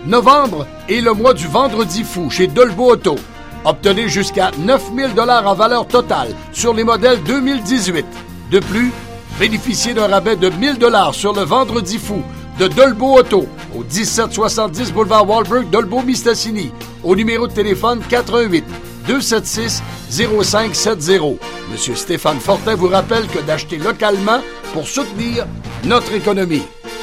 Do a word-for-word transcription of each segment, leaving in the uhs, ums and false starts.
Novembre est le mois du vendredi fou chez Dolbeau Auto. Obtenez jusqu'à neuf mille dollars en valeur totale sur les modèles deux mille dix-huit. De plus, bénéficiez d'un rabais de mille dollars sur le vendredi fou de Dolbeau Auto au dix-sept soixante-dix boulevard Walbrook, Dolbeau-Mistassini, au numéro de téléphone quatre un huit, deux sept six, zéro cinq sept zéro. Monsieur Stéphane Fortin vous rappelle que d'acheter localement pour soutenir notre économie.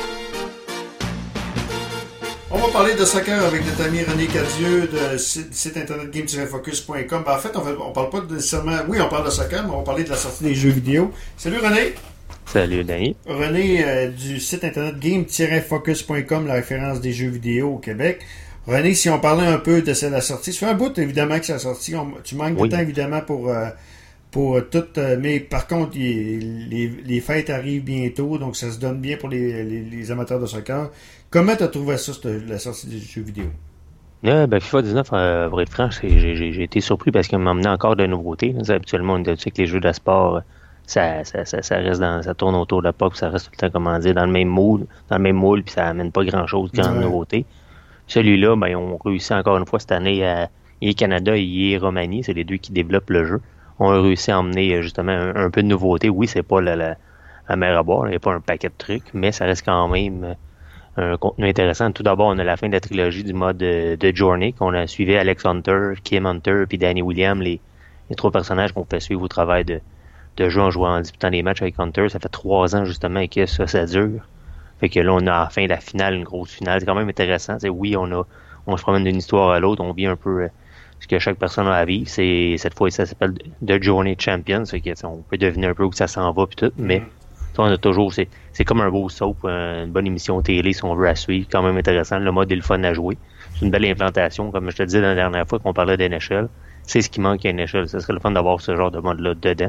On va parler de soccer avec notre ami René Cadieux de site, site internet game tiret focus point com. Ben, en fait, on ne parle pas nécessairement... Oui, on parle de soccer, mais on va parler de la sortie des jeux vidéo. Salut René! Salut Danny. René euh, du site internet game tiret focus point com, la référence des jeux vidéo au Québec. René, si on parlait un peu de la sortie, ça fait un bout évidemment que c'est la sortie. On, tu manques oui. de temps évidemment pour... Euh, pour tout, euh, mais par contre, les, les, les fêtes arrivent bientôt, donc ça se donne bien pour les, les, les amateurs de soccer. Comment tu as trouvé ça, la sortie des jeux vidéo? Euh, ben, FIFA dix-neuf, euh, pour être franc, j'ai, j'ai, j'ai été surpris parce qu'il m'a amené encore de nouveautés. Là. Habituellement, on dit que les jeux de sport, ça, ça, ça, ça reste dans, ça tourne autour de la pop, ça reste tout le temps, comment dire, dans le même moule, dans le même moule, puis ça amène pas grand-chose, grande ouais. nouveauté. Celui-là, ben, ils ont réussi encore une fois cette année à I E Canada et I E Roumanie, c'est les deux qui développent le jeu. On a réussi à emmener justement un, un peu de nouveauté. Oui, c'est pas la, la, la mer à boire, il n'y a pas un paquet de trucs, mais ça reste quand même un contenu intéressant. Tout d'abord, on a la fin de la trilogie du mode de, de Journey, qu'on a suivi Alex Hunter, Kim Hunter, puis Danny Williams, les, les trois personnages qu'on fait suivre au travail de, de jeu en jouant en disputant des matchs avec Hunter. Ça fait trois ans justement que ça, ça dure. Fait que là, on a à la fin de la finale, une grosse finale. C'est quand même intéressant. T'sais, oui, on a on se promène d'une histoire à l'autre, on vit un peu... ce que chaque personne a à vivre, c'est cette fois ça s'appelle The Journey Champions, c'est que on peut deviner un peu où ça s'en va puis tout, mais mm-hmm. on a toujours c'est c'est comme un beau soap, une bonne émission télé si on veut à suivre, quand même intéressant, le mode est le fun à jouer. C'est une belle implantation, comme je te disais la dernière fois qu'on parlait d'N H L, c'est ce qui manque à N H L, ça serait le fun d'avoir ce genre de mode là dedans.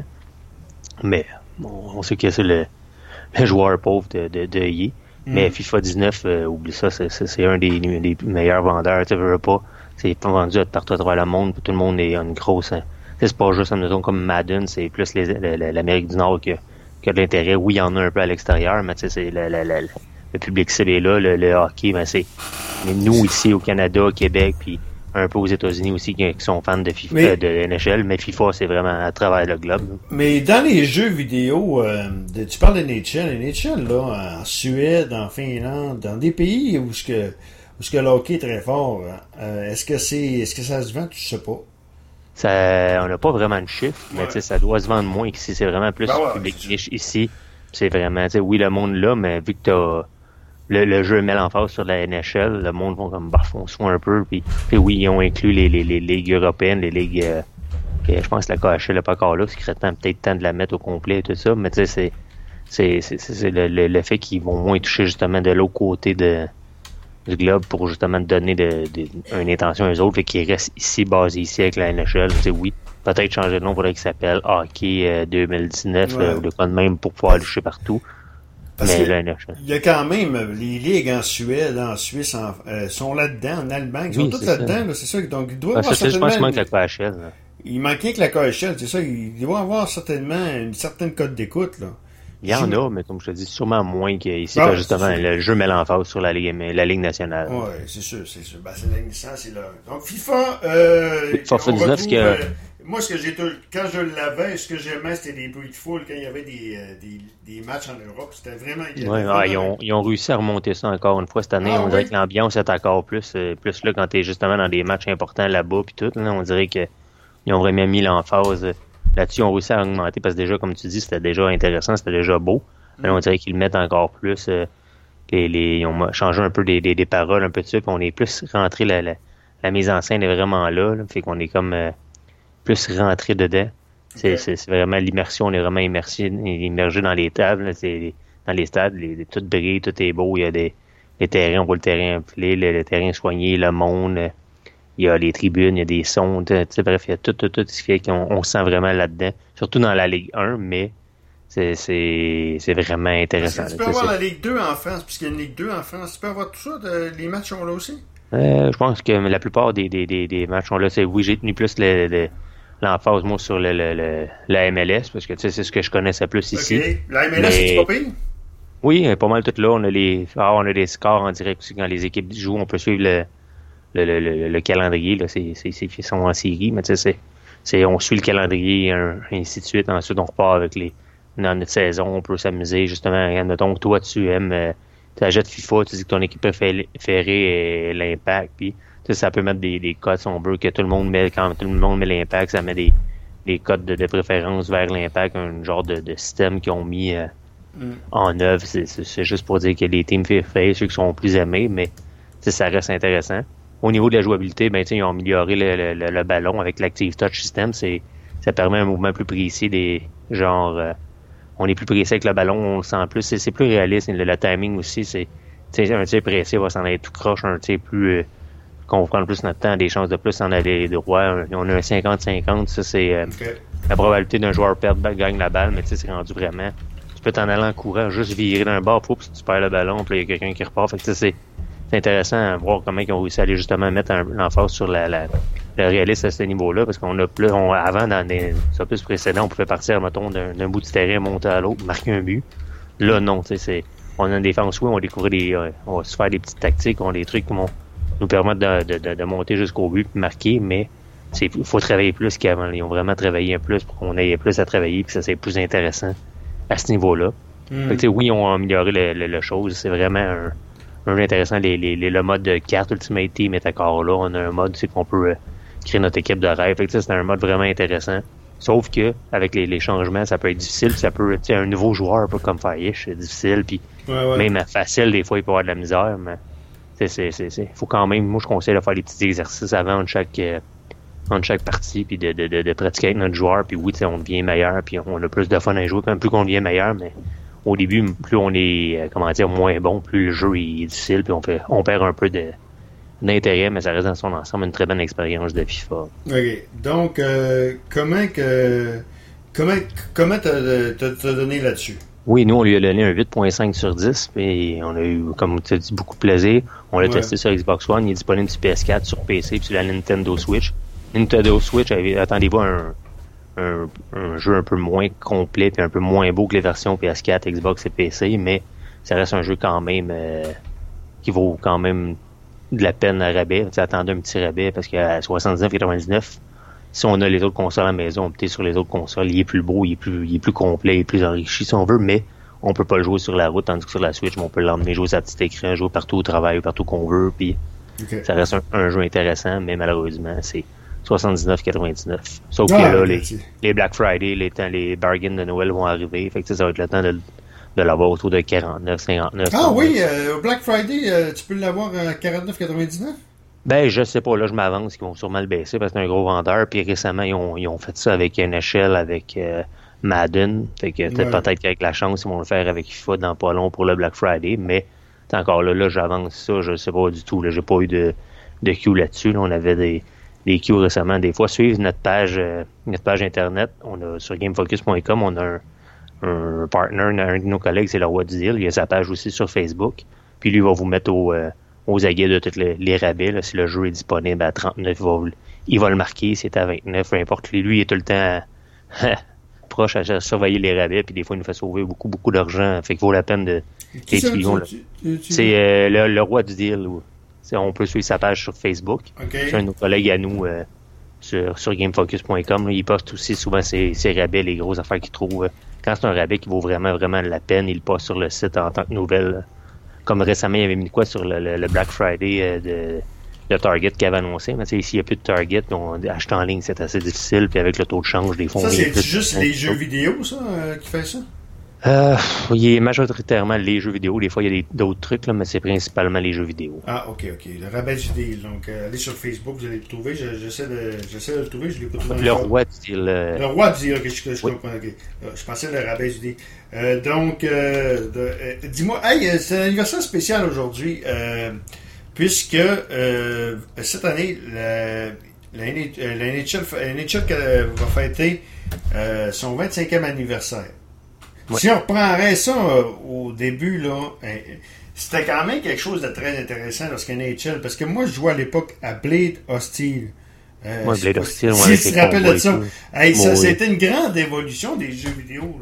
Mais on, on sait que c'est le, le joueur pauvre de de, de I E. Mm-hmm. Mais FIFA dix-neuf, euh, oublie ça, c'est, c'est, c'est un des, des meilleurs vendeurs, tu veux pas. C'est pas vendu partout à travers le monde, tout le monde est une grosse... C'est pas juste un comme Madden, c'est plus les, les, l'Amérique du Nord qui a, qui a de l'intérêt. Oui, il y en a un peu à l'extérieur, mais tu sais, c'est le, le, le, le public cible est là, le, le hockey, mais c'est... Mais nous, ici, au Canada, au Québec, puis un peu aux États-Unis aussi, qui, qui sont fans de FIFA, mais, de N H L, mais FIFA, c'est vraiment à travers le globe. Mais dans les jeux vidéo, euh, de, tu parles de N H L, N H L, là, en Suède, en Finlande, dans des pays où ce que... Parce que le hockey est très fort. Euh, est-ce que c'est, est-ce que ça se vend? Tu sais pas. Ça, on n'a pas vraiment de chiffre, ouais. mais ça doit se vendre moins qu'ici. C'est vraiment plus ben ouais, public niche ici. C'est vraiment, oui, le monde là, mais vu que t'as le, le jeu met l'emphase sur la N H L, le monde va comme baffoncer un peu. Puis, puis oui, ils ont inclus les, les, les ligues européennes, les ligues. Euh, je pense que la K H L n'est pas encore là, ce qui serait peut-être temps de la mettre au complet et tout ça. Mais tu sais, c'est, c'est, c'est, c'est, c'est le, le, le fait qu'ils vont moins toucher justement de l'autre côté de du globe pour justement donner de, de, une intention aux autres, fait qu'ils restent ici, basés ici avec la N H L. C'est oui, peut-être changer de nom, il faudrait qu'il s'appelle Hockey euh, deux mille dix-neuf, ouais. euh, ou de quoi de même pour pouvoir toucher partout. Parce mais que la N H L. Il y a quand même les ligues en Suède, en Suisse, en, euh, sont là-dedans, en Allemagne, ils oui, sont toutes là-dedans, là, c'est ça. Donc, il doit y ah, avoir ça, certainement... Je pense qu'il manque la K H L. Là. Il manquait que la K H L, c'est ça. Il doit y avoir certainement une certaine cote d'écoute, là. Il y en a, mais comme je te dis, sûrement moins qu'ici, ah, justement, le jeu met l'emphase sur la Ligue, la Ligue nationale. Oui, c'est sûr, c'est sûr. Ben, c'est la licence, c'est là. Donc, FIFA, euh, FIFA dix-neuf, ce que... euh, moi, ce que j'ai tout, quand je l'avais, ce que j'aimais, c'était des bruits de foule, quand il y avait des, euh, des, des matchs en Europe. C'était vraiment... Ouais, ah, ils, ont, ils ont réussi à remonter ça encore une fois cette année. Ah, on oui? dirait que l'ambiance est encore plus, euh, plus là quand t'es justement dans des matchs importants là-bas, puis tout. Là, on dirait qu'ils ont vraiment mis l'emphase euh, là-dessus. Ils ont réussi à augmenter, parce que déjà, comme tu dis, c'était déjà intéressant, c'était déjà beau. Mais on dirait qu'ils le mettent encore plus. Euh, les, les, ils ont changé un peu des, des, des paroles, un peu de ça, puis on est plus rentré, la, la, la mise en scène est vraiment là, là fait qu'on est comme euh, plus rentré dedans. C'est, okay. c'est, c'est vraiment l'immersion, on est vraiment immersé, immergé dans les tables, là, c'est, dans les stades, les, les, tout brille, tout est beau, il y a des les terrains, on voit le terrain enflé, le, le terrain soigné, le monde, euh, il y a les tribunes, il y a des sons, bref, il y a tout, tout, tout ce qui fait qu'on on se sent vraiment là-dedans, surtout dans la Ligue un, mais C'est, c'est, c'est vraiment intéressant. Est-ce que tu peux avoir ça. La Ligue deux en France, puisqu'il y a une Ligue deux en France, tu peux avoir tout ça, de, les matchs sont là aussi? Euh, je pense que la plupart des, des, des, des matchs sont là. C'est, oui, j'ai tenu plus le, le, l'emphase, moi, sur le, le, le, la M L S, parce que tu sais, c'est ce que je connaissais plus ici. OK. La M L S, mais... c'est pas pire? Oui, pas mal tout là. On a les ah, on a des scores en direct aussi quand les équipes jouent. On peut suivre le, le, le, le, le calendrier. Là. C'est, c'est, c'est, ils sont en série, mais tu sais, c'est, c'est, on suit le calendrier, un, ainsi de suite. Ensuite, on repart avec les dans notre saison. On peut s'amuser, justement. Admettons que toi, tu aimes, euh, tu achètes FIFA, tu dis que ton équipe préférée est l'Impact, puis tu sais, ça peut mettre des, des codes, si on veut, que tout le monde met, quand tout le monde met l'Impact, ça met des, des codes de, de préférence vers l'Impact, un genre de, de système qu'ils ont mis euh, mm. en œuvre. C'est, c'est, c'est juste pour dire que les teams préférés, ceux qui sont plus aimés, mais ça reste intéressant. Au niveau de la jouabilité, ben, ils ont amélioré le, le, le ballon avec l'Active Touch System. C'est, ça permet un mouvement plus précis, des genre euh, on est plus précis avec le ballon, on le sent plus. C'est, c'est plus réaliste. Le, le timing aussi, c'est un tir pressé va s'en aller tout croche, un tir plus euh, qu'on prend plus notre temps, des chances de plus en aller droit. On a un cinquante cinquante, ça c'est euh, okay. La probabilité d'un joueur perdre gagne la balle, mais tu sais, c'est rendu vraiment. Tu peux t'en aller en courant, juste virer d'un bord, puis tu perds le ballon, puis il y a quelqu'un qui repart. Fait que c'est, c'est intéressant à voir comment ils ont réussi à aller justement mettre un, l'emphase sur la, la, le réalisme à ce niveau-là, parce qu'on a plus, on, avant, dans des opus précédents, on pouvait partir, mettons, d'un, d'un bout du terrain, monter à l'autre, marquer un but. Là, non, tu sais, c'est, on a une défense, oui, on découvre des, euh, on va se faire des petites tactiques, on a des trucs qui vont nous permettre de, de, de monter jusqu'au but, puis marquer, mais c'est, faut travailler plus qu'avant. Ils ont vraiment travaillé un plus pour qu'on ait plus à travailler, puis ça c'est plus intéressant à ce niveau-là. Mm. Fait que, oui, ils ont amélioré le, le, le chose. C'est vraiment un, un jeu intéressant. Les, les, les, le mode de carte Ultimate Team est encore là. On a un mode, c'est qu'on peut euh, créer notre équipe de rêve. Fait que, c'est un mode vraiment intéressant. Sauf que avec les, les changements, ça peut être difficile. Ça peut, tu sais, un nouveau joueur, un peu comme Fayish, c'est difficile. Puis ouais, ouais. Même facile, des fois, il peut y avoir de la misère. Mais c'est, c'est, c'est, c'est, faut quand même. Moi, je conseille de faire des petits exercices avant de chaque. Euh, entre chaque partie, puis de, de, de, de pratiquer avec notre joueur, puis oui, on devient meilleur, puis on a plus de fun à jouer, quand plus qu'on devient meilleur, mais au début, plus on est, comment dire, moins bon, plus le jeu est difficile, puis on fait, on perd un peu de, d'intérêt, mais ça reste dans son ensemble une très bonne expérience de FIFA. OK. Donc, euh, comment que, comment, comment t'as, t'as, t'as donné là-dessus? Oui, nous, on lui a donné un huit virgule cinq sur dix, puis on a eu, comme tu as dit, beaucoup de plaisir. On l'a ouais. testé sur Xbox One, il est disponible sur P S quatre, sur P C, puis sur la Nintendo Switch. Nintendo Switch, attendez-vous un, un, un jeu un peu moins complet et un peu moins beau que les versions P S quatre, Xbox et P C, mais ça reste un jeu quand même euh, qui vaut quand même de la peine à rabais. Tu attendez un petit rabais parce qu'à soixante-dix-neuf quatre-vingt-dix-neuf, si on a les autres consoles à la maison, on peut être sur les autres consoles, il est plus beau, il est plus, il est plus complet, il est plus enrichi si on veut, mais on peut pas le jouer sur la route, tandis que sur la Switch, on peut l'emmener jouer sur sa petite écran, jouer partout au travail, partout qu'on veut, puis okay. Ça reste un, un jeu intéressant, mais malheureusement, c'est soixante-dix-neuf quatre-vingt-dix-neuf. Sauf ah, que là, les, les Black Friday, les, temps, les bargains de Noël vont arriver. Fait que ça va être le temps de, de l'avoir autour de quarante-neuf cinquante-neuf. Ah oui, euh, Black Friday, euh, tu peux l'avoir à quarante-neuf quatre-vingt-dix-neuf? Ben, je sais pas. Là, je m'avance qu'ils vont sûrement le baisser parce que c'est un gros vendeur. Puis récemment, ils ont, ils ont fait ça avec N H L, avec euh, Madden. Fait que ouais. Peut-être qu'avec la chance, ils vont le faire avec FIFA dans pas long pour le Black Friday. Mais encore là, là, j'avance ça. Je sais pas du tout. Là, j'ai pas eu de, de Q là-dessus. Là, on avait des... des Q récemment, des fois, suivre notre page euh, notre page internet. On a sur gamefocus point com, on a un, un partner, un de nos collègues, c'est le roi du deal. Il a sa page aussi sur Facebook. Puis lui, il va vous mettre au, euh, aux aguets de tous les, les rabais. Là. Si le jeu est disponible à trente-neuf, il va, il va le marquer. Si c'est à vingt-neuf, peu importe. Lui, il est tout le temps proche à surveiller les rabais. Puis des fois, il nous fait sauver beaucoup, beaucoup d'argent. Fait qu'il vaut la peine de les suivre. C'est euh, le, le roi du deal. Où, on peut suivre sa page sur Facebook. Okay. C'est un de nos collègues à nous euh, sur, sur gamefocus point com. Là, il poste aussi souvent ses, ses rabais, les grosses affaires qu'il trouve. Euh, quand c'est un rabais qui vaut vraiment, vraiment la peine, il le poste sur le site en tant que nouvelle. Là. Comme récemment, il avait mis quoi sur le, le, le Black Friday euh, de, de Target qu'il avait annoncé. Mais s'il n'y a plus de Target, on, acheter en ligne, c'est assez difficile. Puis avec le taux de change, des fonds... Ça, c'est plus, juste les jeux vidéo, ça, euh, qui fait ça? Euh, il est majoritairement les jeux vidéo. Des fois, il y a des, d'autres trucs, là, mais c'est principalement les jeux vidéo. Ah, ok, ok. Le rabais du deal. Donc, euh, allez sur Facebook, vous allez le trouver. Je, j'essaie, de, j'essaie de le trouver. Je l'ai pas trouvé. Le roi du deal. Euh... Le roi du deal, ok, je, je oui. comprends. Okay. Je pensais le rabais du deal. Euh, donc, euh, de, euh, dis-moi, hey, c'est un anniversaire spécial aujourd'hui, euh, puisque euh, cette année, la, la, la N H L, la N H L va fêter euh, son vingt-cinquième anniversaire. Ouais. Si on reprendrait ça euh, au début, là, euh, c'était quand même quelque chose de très intéressant lorsqu'un N H L, parce que moi, je jouais à l'époque à Blade Hostile. Euh, ouais, Blade Hostile, si ouais. Si tu te rappelles de ça. Hey, ça, bon, c'était oui. Une grande évolution des jeux vidéo, là.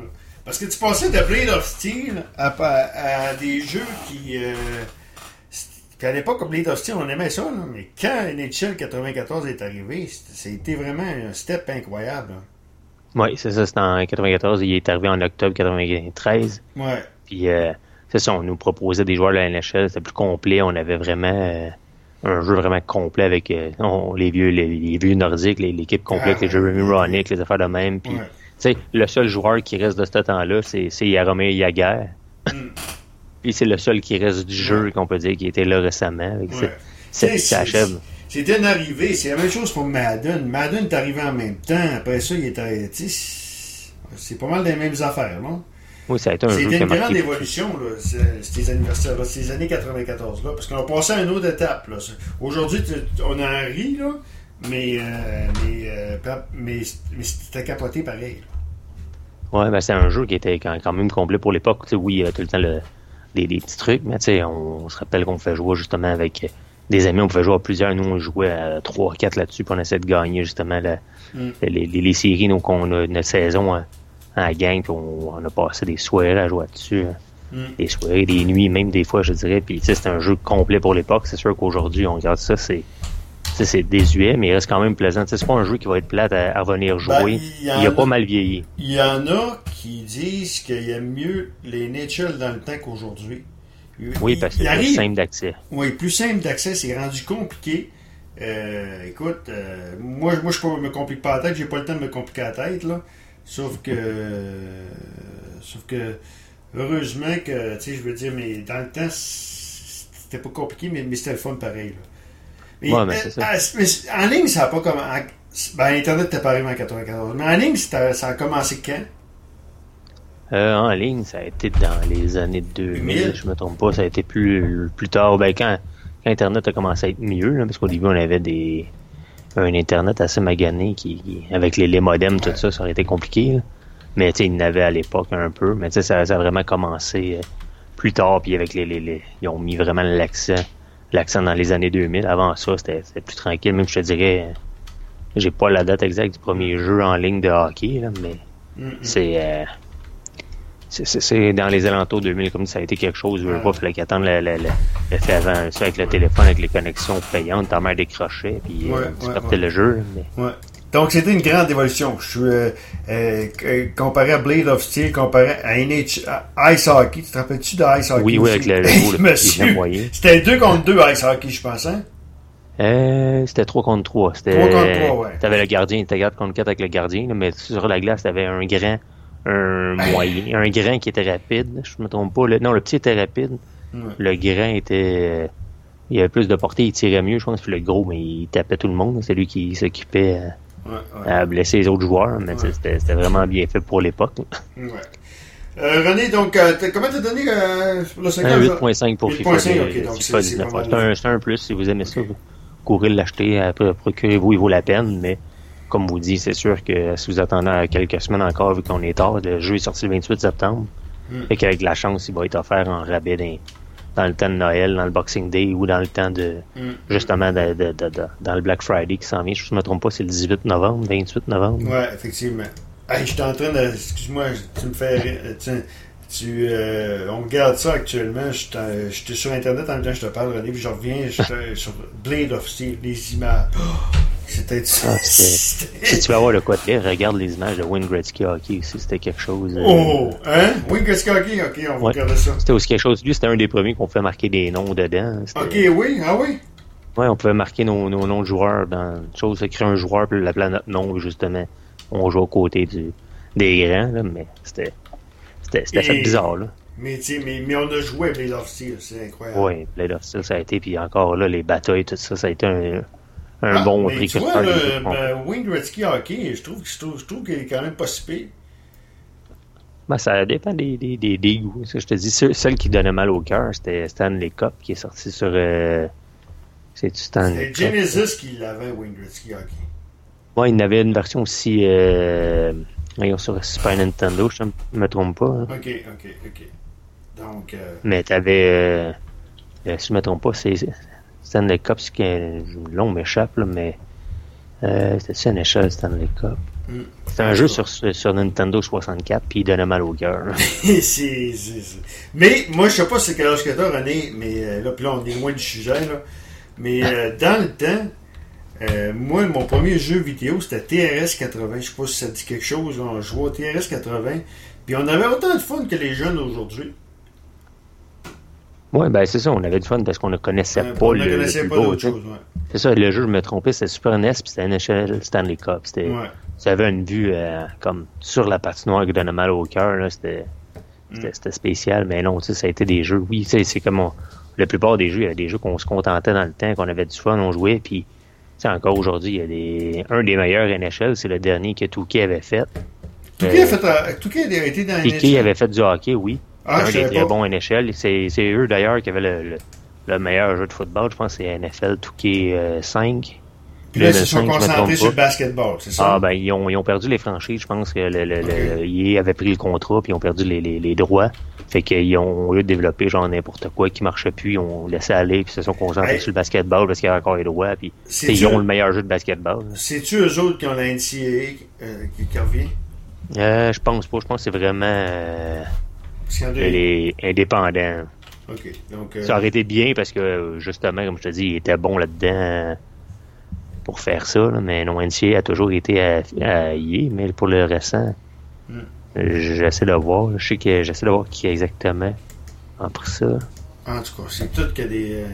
Parce que tu passais de Blade of Steel à, à, à des jeux qui... Euh, puis à l'époque, Blade of Steel, on aimait ça, là, mais quand N H L quatre-vingt-quatorze est arrivé, c'était vraiment un step incroyable. Là. Oui, c'est ça, c'était en quatre-vingt-quatorze, il est arrivé en octobre quatre-vingt-treize. Ouais. Puis, euh, c'est ça, on nous proposait des joueurs de la N H L, c'était plus complet, on avait vraiment euh, un jeu vraiment complet avec euh, on, les vieux les, les vieux nordiques, les, l'équipe complète, ah, les Jeremy ouais, Roenick, les affaires de même. Puis, ouais. tu sais, le seul joueur qui reste de ce temps-là, c'est, c'est Jaromir Jagr. Mm. Puis c'est le seul qui reste du jeu, ouais. qu'on peut dire, qui était là récemment. Ouais. C'est, c'est, ça achève. C'était une arrivée, c'est la même chose pour Madden. Madden est arrivé en même temps. Après ça, il était. C'est pas mal des mêmes affaires, non? Oui, ça a été un C'était jeu une qui a grande marqué. évolution, là, ces anniversaires-là, ces années quatre-vingt-quatorze-là, parce qu'on a passé à une autre étape. Là. Aujourd'hui, on en rit, là, mais, euh, mais, euh, mais, mais c'était capoté pareil. Oui, ben c'est un jeu qui était quand, quand même complet pour l'époque. Tu sais, oui, il y a tout le temps le, des, des petits trucs, mais tu sais, on, on se rappelle qu'on fait jouer justement avec des amis, on pouvait jouer à plusieurs. Nous, on jouait à trois quatre là-dessus, puis on essayait de gagner justement la, mm. les, les, les séries. Donc, on a notre saison en, en gang, puis on, on a passé des soirées à jouer dessus. Mm. Des soirées, des nuits, même des fois, je dirais. Puis, tu sais, c'est un jeu complet pour l'époque. C'est sûr qu'aujourd'hui, on regarde ça, c'est, c'est désuet, mais il reste quand même plaisant. Tu sais, c'est pas un jeu qui va être plate à, à venir jouer. Ben, il, il a pas mal vieilli. Il y en a qui disent qu'il y a mieux les N H L dans le temps qu'aujourd'hui. Oui, parce que c'est plus simple d'accès. Oui, plus simple d'accès, c'est rendu compliqué. Euh, écoute, euh, moi, moi je ne me complique pas la tête, j'ai pas le temps de me compliquer la tête, là. Sauf que, euh, sauf que, heureusement que, tu sais, je veux dire, mais dans le temps, c'était pas compliqué, mais, mais c'était le fun pareil, là. Mais, ouais, mais c'est ça. Euh, mais en ligne, ça n'a pas commencé. Ben, Internet t'es pas arrivé en quatre-vingt-quatorze. Mais en ligne, ça a commencé quand? Euh, en ligne, ça a été dans les années deux mille, je me trompe pas, ça a été plus plus tard, ben quand, quand Internet a commencé à être mieux, là, parce qu'au début on avait des un Internet assez magané qui, qui avec les, les modems, tout ça, ça aurait été compliqué, là. Mais tu sais, il y en avait à l'époque un peu, mais tu sais, ça, ça a vraiment commencé euh, plus tard, puis avec les, les, les ils ont mis vraiment l'accent l'accent dans les années deux mille. Avant ça, c'était, c'était plus tranquille, même je te dirais, j'ai pas la date exacte du premier jeu en ligne de hockey, là, mais mm-hmm. c'est euh, C'est, c'est, c'est dans les alentours deux mille, comme ça a été quelque chose, je veux pas, il fallait qu'attendre le, le, le, le fait avant ça avec le téléphone, avec les connexions payantes, ta mère décrochait, puis ouais, euh, tu ouais, partais ouais. le jeu. Mais... Ouais. Donc c'était une grande évolution. Je suis euh, euh, comparé à Blade of Steel, comparé à N H à Ice Hockey. Tu te rappelles-tu de Ice Hockey? Oui, oui, avec le logo, le moyen. C'était deux contre deux Ice Hockey, je pense, hein? Euh, c'était trois contre trois. C'était, trois contre trois, ouais. T'avais le gardien, t'étais quatre contre quatre avec le gardien, là, mais sur la glace, t'avais un grand, un moyen, un grand qui était rapide, je me trompe pas. Le, non, le petit était rapide. Ouais. Le grand était... Il avait plus de portée, il tirait mieux, je pense. Puis le gros, mais il tapait tout le monde. C'est lui qui s'occupait à, ouais, ouais. à blesser les autres joueurs. Mais ouais. c'était, c'était vraiment bien fait pour l'époque. Ouais. Euh, René, donc, euh, t'as, comment t'as donné euh, le cinquante? huit virgule cinq pour FIFA. Okay, donc c'est, c'est, c'est, c'est, un, c'est un plus, si vous aimez okay. ça. Vous courez l'acheter, après, procurez-vous, il vaut la peine. Mais comme vous dites, c'est sûr que si vous attendez quelques semaines encore, vu qu'on est tard, le jeu est sorti le vingt-huit septembre. Mm. Et qu'avec la chance, il va être offert en rabais d'un... dans le temps de Noël, dans le Boxing Day ou dans le temps de, mm. justement, de, de, de, de, dans le Black Friday qui s'en vient. Je ne me trompe pas, c'est le dix-huit novembre, vingt-huit novembre. Ouais, effectivement. Hey, je suis en train de, excuse-moi, tu me fais, tu, tu euh, on regarde ça actuellement, je suis sur Internet en même temps que je te parle, René, puis je reviens sur Blade of Steel, les images. Oh, c'était, ah, c'était... Si tu veux avoir le quoi de lire, regarde les images de Wayne Gretzky Hockey aussi, c'était quelque chose. Euh... Oh, hein? Wayne Gretzky Hockey, ok, on va ouais. regarder ça. C'était aussi quelque chose, lui, c'était un des premiers qu'on pouvait marquer des noms dedans. C'était... Ok, oui, ah oui? Ouais, on pouvait marquer nos, nos noms de joueurs dans une chose, écrire un joueur, puis l'appeler notre nom, justement. On joue aux côtés du, des grands, là, mais c'était, c'était, c'était Et, fait bizarre, là. Mais, mais, mais on a joué à Blade of Steel, c'est incroyable. Oui, Blade of Steel, ça a été, puis encore là, les batailles, tout ça, ça a été un, un ah, bon mais tu vois, le, ben, Wayne Gretzky Hockey, je trouve, je trouve, je trouve qu'il est quand même pas si pire. Ben, ça dépend des, des, des, des goûts. Je te dis, celle qui donnait mal au cœur, c'était Stanley Cup, qui est sorti sur... Euh, c'est-tu Stanley Cup? C'était Genesis qui l'avait, Wayne Gretzky Hockey. Ouais, il y avait une version aussi euh, sur Super Nintendo, je ne me trompe pas. Hein. Ok, ok, ok. Donc. Euh... Mais t'avais, euh, si je ne me trompe pas, c'est Stanley Cup, ce qui est long m'échappe, là, mais euh, c'était-tu une échelle Stanley Cup? Mm. C'était un jeu sur, sur Nintendo soixante-quatre, puis il donnait mal au cœur. c'est, c'est, c'est... Mais moi, je sais pas c'est quel âge que t'as, René, mais là, puis là, on est loin du sujet, là. Mais euh, dans le temps, euh, moi, mon premier jeu vidéo, c'était T R S quatre-vingts. Je sais pas si ça dit quelque chose. Là. On jouait au T R S quatre-vingts. Puis on avait autant de fun que les jeunes aujourd'hui. Oui, ben c'est ça, on avait du fun parce qu'on ne connaissait euh, pas on le, ne connaissait le pas beau, d'autre chose, ouais. C'est ça, le jeu, je me trompais, c'était Super N E S, puis c'était N H L Stanley Cup. C'était, ouais. Ça avait une vue euh, comme sur la patinoire qui donnait mal au cœur. Là, c'était, c'était, mm. c'était spécial, mais non, tu sais, ça a été des jeux. Oui, tu sais, c'est comme on, la plupart des jeux, il y avait des jeux qu'on se contentait dans le temps, qu'on avait du fun, on jouait, puis tu sais, encore aujourd'hui, il y a des un des meilleurs N H L, c'est le dernier que Touquet avait fait. Touquet euh, a, fait, a été dans N H L. Touquet avait fait du hockey, oui. Ah, un je des très pas. bons N H L. C'est, c'est eux d'ailleurs qui avaient le, le, le meilleur jeu de football. Je pense que c'est N F L Touquet euh, cinq. Puis là, ils se sont concentrés sur le basketball, c'est ça? Ah, ben, ils ont, ils ont perdu les franchises. Je pense que le, le, okay. le I A avait pris le contrat, puis ils ont perdu les, les, les droits. Fait qu'ils ont, au lieu de développer genre n'importe quoi qui marchait plus, ils ont laissé aller, puis ils se sont concentrés hey. sur le basketball parce qu'il y avait encore les droits, puis ils ont le meilleur jeu de basketball. C'est-tu eux autres qui ont la N C A A euh, qui, qui revient? Euh, je pense pas. Je pense que c'est vraiment euh, les indépendants. OK. Donc, euh... ça aurait été bien parce que, justement, comme je te dis, il était bon là-dedans pour faire ça, là, mais non, N C A A a toujours été à, à I A, mais pour le récent, mm. j'essaie de voir. Je sais que j'essaie de voir qui exactement a pris ça. En tout cas, c'est tout que des... Euh...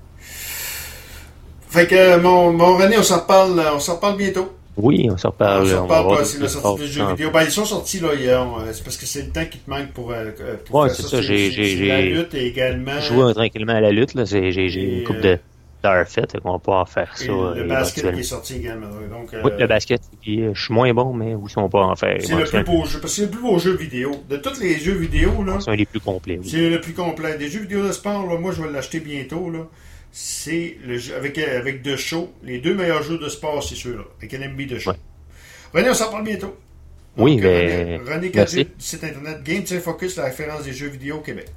Fait que, mon, mon René, on s'en reparle, on s'en reparle bientôt. Oui, on s'en reparle. On s'en reparle pas, c'est la sortie des jeux vidéo. Ben, ils sont sortis, là, hier. C'est parce que c'est le temps qui te manque pour, pour ouais, faire c'est ça. ça, j'ai, c'est, j'ai, c'est la lutte et également... joué tranquillement à la lutte, là. C'est, j'ai, j'ai et, une coupe de... d'heures faites, qu'on va pouvoir faire ça. Le basket qui est sorti également. Donc, oui, euh, le basket, je suis moins bon, mais où sont pas en faire. C'est le plus beau jeu, parce que c'est le plus beau jeu vidéo. De tous les jeux vidéo, là. C'est un des plus complets, oui. C'est le plus complet. Des jeux vidéo de sport, là, moi, je vais l'acheter bientôt, là. C'est le jeu, avec, avec de show. Les deux meilleurs jeux de sport, c'est ceux-là. Avec un M B de show. Ouais. René, on s'en parle bientôt. Donc, oui, mais. René, René Cadieux, site internet Game Focus, la référence des jeux vidéo au Québec.